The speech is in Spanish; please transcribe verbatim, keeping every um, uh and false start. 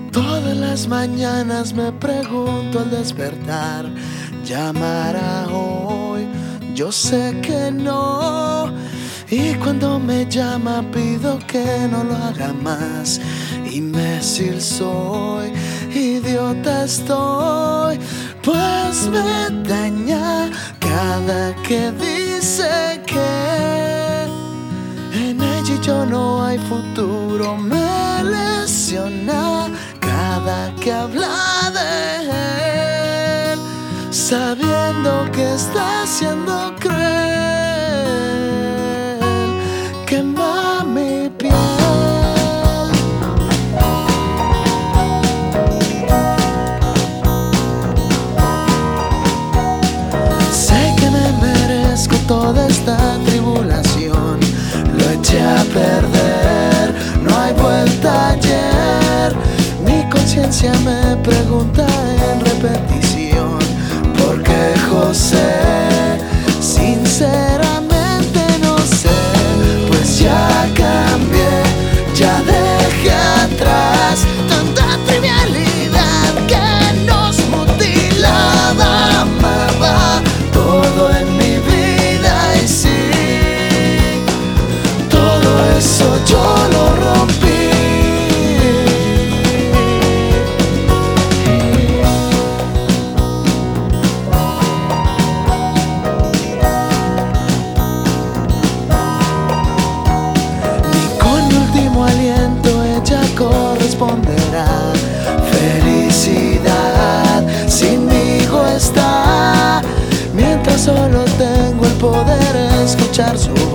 Todas las mañanas me pregunto al despertar, ¿llamará hoy? Yo sé que no. Y cuando me llama pido que no lo haga más. Imbécil soy, idiota estoy, pues me daña cada que dice que en ella y yo no hay futuro. Me lesiona cada que habla de él, sabiendo que está siendo cruel. Quema mi piel. Sé que me merezco toda esta tribulación. Lo eché a perder, no hay vuelta ayer. Mi conciencia me pregunta en repetición, ¿por qué José? Sinceramente no sé, pues ya cambié, ya dejé atrás tanta trivialidad que nos mutilaba. Amaba todo en mi vida y sí, todo eso yo lo rompí. Aliento ella corresponderá. Felicidad sinmigo está, mientras solo tengo el poder escuchar su